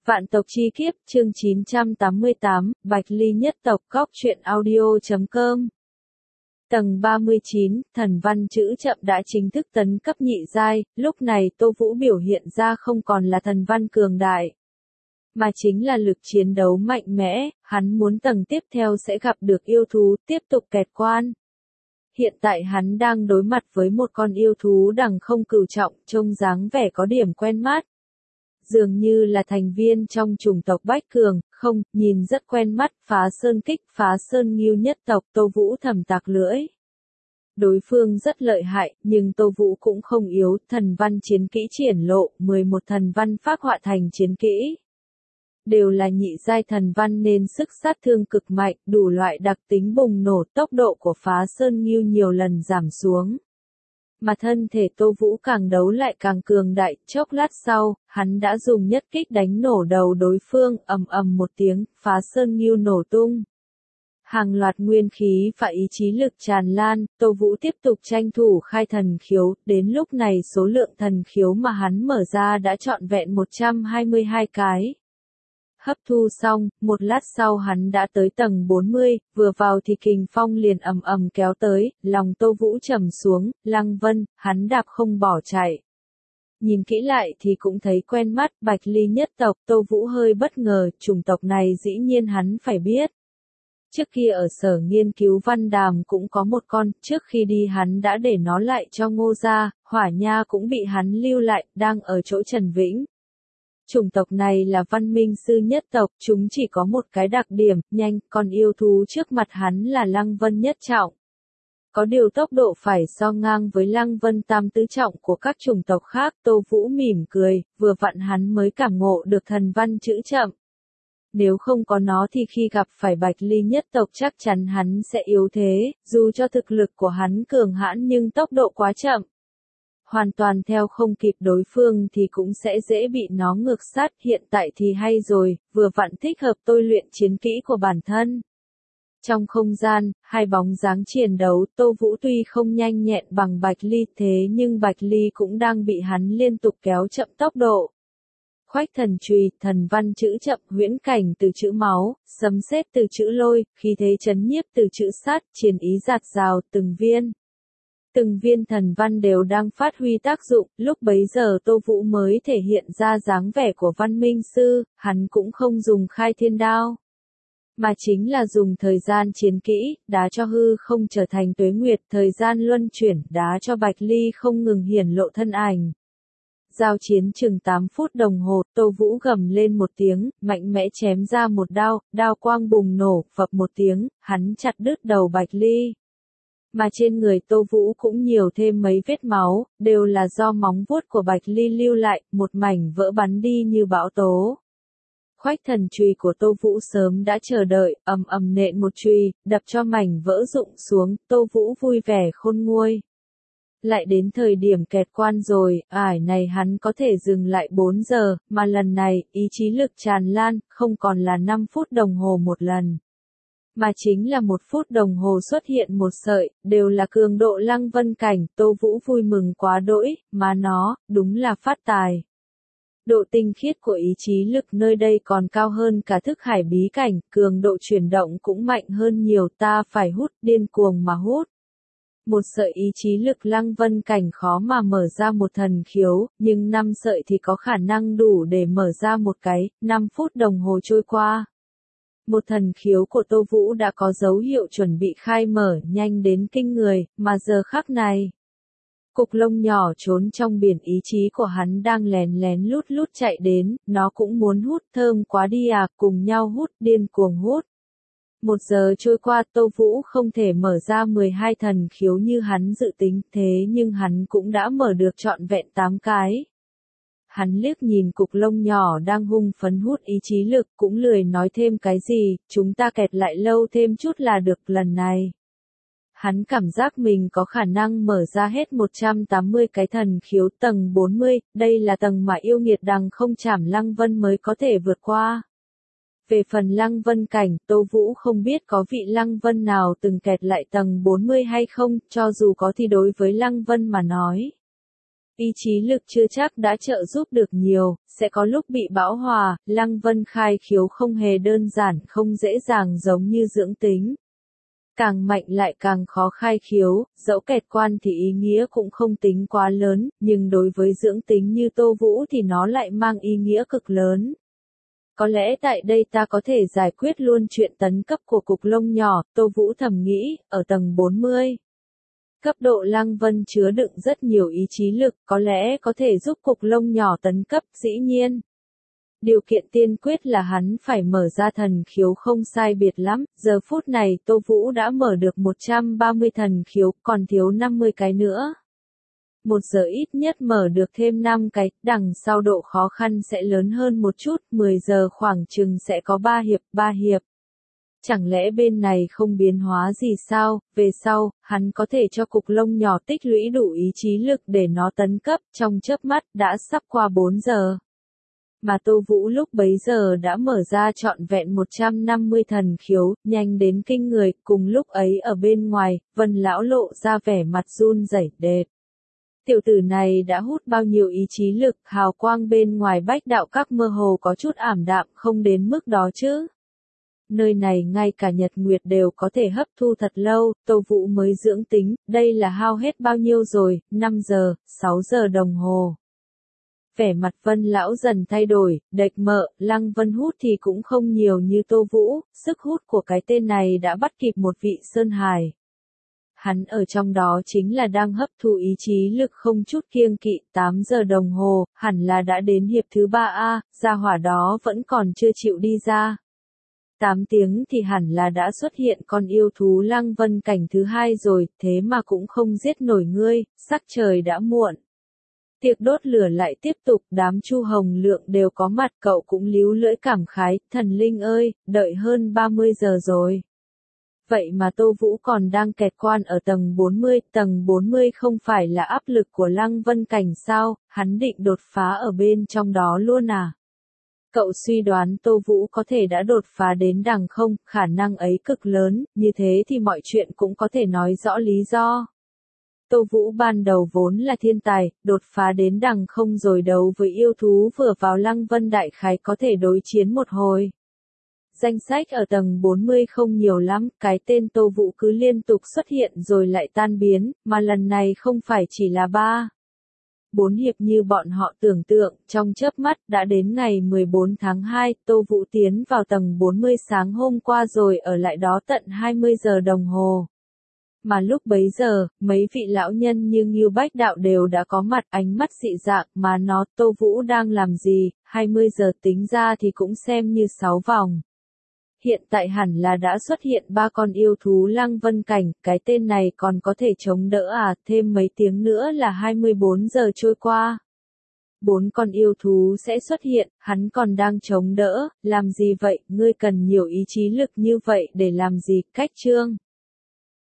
Vạn tộc chi kiếp, chương 988, Bạch Ly nhất tộc, góc truyện audio.com. Tầng 39, thần văn chữ chậm đã chính thức tấn cấp nhị giai, lúc này Tô Vũ biểu hiện ra không còn là thần văn cường đại, mà chính là lực chiến đấu mạnh mẽ, hắn muốn tầng tiếp theo sẽ gặp được yêu thú, tiếp tục kẹt quan. Hiện tại hắn đang đối mặt với một con yêu thú đằng không cửu trọng, trông dáng vẻ có điểm quen mắt. Dường như là thành viên trong chủng tộc Bách Cường, không, nhìn rất quen mắt, Phá Sơn Kích, Phá Sơn Ngưu nhất tộc, Tô Vũ thầm tạc lưỡi. Đối phương rất lợi hại, nhưng Tô Vũ cũng không yếu, thần văn chiến kỹ triển lộ, 11 thần văn phác họa thành chiến kỹ. Đều là nhị giai thần văn nên sức sát thương cực mạnh, đủ loại đặc tính bùng nổ, tốc độ của Phá Sơn Ngưu nhiều lần giảm xuống. Mà thân thể Tô Vũ càng đấu lại càng cường đại, chốc lát sau, hắn đã dùng nhất kích đánh nổ đầu đối phương, ầm ầm một tiếng, Phá Sơn Ngưu nổ tung. Hàng loạt nguyên khí và ý chí lực tràn lan, Tô Vũ tiếp tục tranh thủ khai thần khiếu, đến lúc này số lượng thần khiếu mà hắn mở ra đã trọn vẹn 122 cái. Hấp thu xong, một lát sau hắn đã tới tầng 40, vừa vào thì kình phong liền ầm ầm kéo tới, lòng Tô Vũ trầm xuống, Lăng Vân, hắn đạp không bỏ chạy. Nhìn kỹ lại thì cũng thấy quen mắt, Bạch Ly nhất tộc, Tô Vũ hơi bất ngờ, chủng tộc này dĩ nhiên hắn phải biết. Trước kia ở sở nghiên cứu Văn Đàm cũng có một con, trước khi đi hắn đã để nó lại cho Ngô gia, Hỏa Nha cũng bị hắn lưu lại, đang ở chỗ Trần Vĩnh. Chủng tộc này là văn minh sư nhất tộc, chúng chỉ có một cái đặc điểm, nhanh, còn yêu thú trước mặt hắn là Lăng Vân nhất trọng. Có điều tốc độ phải so ngang với Lăng Vân tam tứ trọng của các chủng tộc khác, Tô Vũ mỉm cười, vừa vặn hắn mới cảm ngộ được thần văn chữ chậm. Nếu không có nó thì khi gặp phải Bạch Ly nhất tộc chắc chắn hắn sẽ yếu thế, dù cho thực lực của hắn cường hãn nhưng tốc độ quá chậm. Hoàn toàn theo không kịp đối phương thì cũng sẽ dễ bị nó ngược sát, hiện tại thì hay rồi, vừa vặn thích hợp tôi luyện chiến kỹ của bản thân. Trong không gian, hai bóng dáng chiến đấu, Tô Vũ tuy không nhanh nhẹn bằng Bạch Ly thế nhưng Bạch Ly cũng đang bị hắn liên tục kéo chậm tốc độ. Khoách thần chùy, thần văn chữ chậm, huyễn cảnh từ chữ máu, sấm sét từ chữ lôi, khí thế chấn nhiếp từ chữ sát, chiến ý giạt rào, từng viên thần văn đều đang phát huy tác dụng, lúc bấy giờ Tô Vũ mới thể hiện ra dáng vẻ của văn minh sư, hắn cũng không dùng khai thiên đao, mà chính là dùng thời gian chiến kỹ, đá cho hư không trở thành tuế nguyệt, thời gian luân chuyển, đá cho Bạch Ly không ngừng hiển lộ thân ảnh. Giao chiến chừng 8 phút đồng hồ, Tô Vũ gầm lên một tiếng, mạnh mẽ chém ra một đao, đao quang bùng nổ, phập một tiếng, hắn chặt đứt đầu Bạch Ly. Mà trên người Tô Vũ cũng nhiều thêm mấy vết máu, đều là do móng vuốt của Bạch Ly lưu lại, một mảnh vỡ bắn đi như bão tố. Khoách thần chùy của Tô Vũ sớm đã chờ đợi, ầm ầm nện một chùy, đập cho mảnh vỡ rụng xuống, Tô Vũ vui vẻ khôn nguôi. Lại đến thời điểm kẹt quan rồi, ải này hắn có thể dừng lại 4 giờ, mà lần này, ý chí lực tràn lan, không còn là 5 phút đồng hồ một lần. Mà chính là 1 phút đồng hồ xuất hiện một sợi, đều là cường độ Lăng Vân cảnh, Tô Vũ vui mừng quá đỗi, mà nó, đúng là phát tài. Độ tinh khiết của ý chí lực nơi đây còn cao hơn cả thức hải bí cảnh, cường độ chuyển động cũng mạnh hơn nhiều, ta phải hút, điên cuồng mà hút. Một sợi ý chí lực Lăng Vân cảnh khó mà mở ra một thần khiếu, nhưng 5 sợi thì có khả năng đủ để mở ra một cái, 5 phút đồng hồ trôi qua. Một thần khiếu của Tô Vũ đã có dấu hiệu chuẩn bị khai mở nhanh đến kinh người, mà giờ khắc này. Cục lông nhỏ trốn trong biển ý chí của hắn đang lén lén lút lút chạy đến, nó cũng muốn hút, thơm quá đi à, cùng nhau hút, điên cuồng hút. 1 giờ trôi qua, Tô Vũ không thể mở ra 12 thần khiếu như hắn dự tính, thế nhưng hắn cũng đã mở được trọn vẹn 8 cái. Hắn liếc nhìn cục lông nhỏ đang hung phấn hút ý chí lực, cũng lười nói thêm cái gì, chúng ta kẹt lại lâu thêm chút là được lần này. Hắn cảm giác mình có khả năng mở ra hết 180 cái thần khiếu tầng 40, đây là tầng mà yêu nghiệt đằng không trảm Lăng Vân mới có thể vượt qua. Về phần Lăng Vân cảnh, Tô Vũ không biết có vị Lăng Vân nào từng kẹt lại tầng 40 hay không, cho dù có thì đối với Lăng Vân mà nói. Ý chí lực chưa chắc đã trợ giúp được nhiều, sẽ có lúc bị bão hòa, Lăng Vân khai khiếu không hề đơn giản, không dễ dàng giống như dưỡng tính. Càng mạnh lại càng khó khai khiếu, dẫu kẹt quan thì ý nghĩa cũng không tính quá lớn, nhưng đối với dưỡng tính như Tô Vũ thì nó lại mang ý nghĩa cực lớn. Có lẽ tại đây ta có thể giải quyết luôn chuyện tấn cấp của cục lông nhỏ, Tô Vũ thầm nghĩ, ở tầng 40. Cấp độ Lăng Vân chứa đựng rất nhiều ý chí lực, có lẽ có thể giúp cục lông nhỏ tấn cấp, dĩ nhiên. Điều kiện tiên quyết là hắn phải mở ra thần khiếu không sai biệt lắm, giờ phút này Tô Vũ đã mở được 130 thần khiếu, còn thiếu 50 cái nữa. 1 giờ ít nhất mở được thêm 5 cái, đằng sau độ khó khăn sẽ lớn hơn một chút, 10 giờ khoảng chừng sẽ có 3 hiệp. Chẳng lẽ bên này không biến hóa gì sao, về sau, hắn có thể cho cục lông nhỏ tích lũy đủ ý chí lực để nó tấn cấp, trong chớp mắt, đã sắp qua 4 giờ. Mà Tô Vũ lúc bấy giờ đã mở ra trọn vẹn 150 thần khiếu, nhanh đến kinh người, cùng lúc ấy ở bên ngoài, Vân lão lộ ra vẻ mặt run rẩy đệt. Tiểu tử này đã hút bao nhiêu ý chí lực, hào quang bên ngoài bách đạo các mơ hồ có chút ảm đạm, không đến mức đó chứ. Nơi này ngay cả nhật nguyệt đều có thể hấp thu thật lâu, Tô Vũ mới dưỡng tính, đây là hao hết bao nhiêu rồi, 5 giờ, 6 giờ đồng hồ. Vẻ mặt Vân lão dần thay đổi, đệch mợ, Lăng Vân hút thì cũng không nhiều như Tô Vũ, sức hút của cái tên này đã bắt kịp một vị Sơn Hải. Hắn ở trong đó chính là đang hấp thu ý chí lực không chút kiêng kỵ, 8 giờ đồng hồ, hẳn là đã đến hiệp thứ 3A, gia hỏa đó vẫn còn chưa chịu đi ra. 8 tiếng thì hẳn là đã xuất hiện con yêu thú Lăng Vân cảnh thứ 2 rồi, thế mà cũng không giết nổi ngươi, sắc trời đã muộn. Tiệc đốt lửa lại tiếp tục, đám Chu Hồng Lượng đều có mặt, cậu cũng líu lưỡi cảm khái, thần linh ơi, đợi hơn 30 giờ rồi. Vậy mà Tô Vũ còn đang kẹt quan ở tầng 40 không phải là áp lực của Lăng Vân cảnh sao, hắn định đột phá ở bên trong đó luôn à? Cậu suy đoán Tô Vũ có thể đã đột phá đến đằng không, khả năng ấy cực lớn, như thế thì mọi chuyện cũng có thể nói rõ lý do. Tô Vũ ban đầu vốn là thiên tài, đột phá đến đằng không rồi đấu với yêu thú vừa vào Lăng Vân đại khái có thể đối chiến một hồi. Danh sách ở tầng 40 không nhiều lắm, cái tên Tô Vũ cứ liên tục xuất hiện rồi lại tan biến, mà lần này không phải chỉ là 4 hiệp như bọn họ tưởng tượng, trong chớp mắt đã đến ngày 14 tháng 2, Tô Vũ tiến vào tầng 40 sáng hôm qua rồi ở lại đó tận 20 giờ đồng hồ. Mà lúc bấy giờ, mấy vị lão nhân như Ngưu Bách Đạo đều đã có mặt, ánh mắt dị dạng, mà nó, Tô Vũ đang làm gì, 20 giờ tính ra thì cũng xem như 6 vòng. Hiện tại hẳn là đã xuất hiện 3 con yêu thú Lăng Vân cảnh, cái tên này còn có thể chống đỡ à, thêm mấy tiếng nữa là 24 giờ trôi qua. 4 con yêu thú sẽ xuất hiện, hắn còn đang chống đỡ, làm gì vậy, ngươi cần nhiều ý chí lực như vậy để làm gì, cách chương.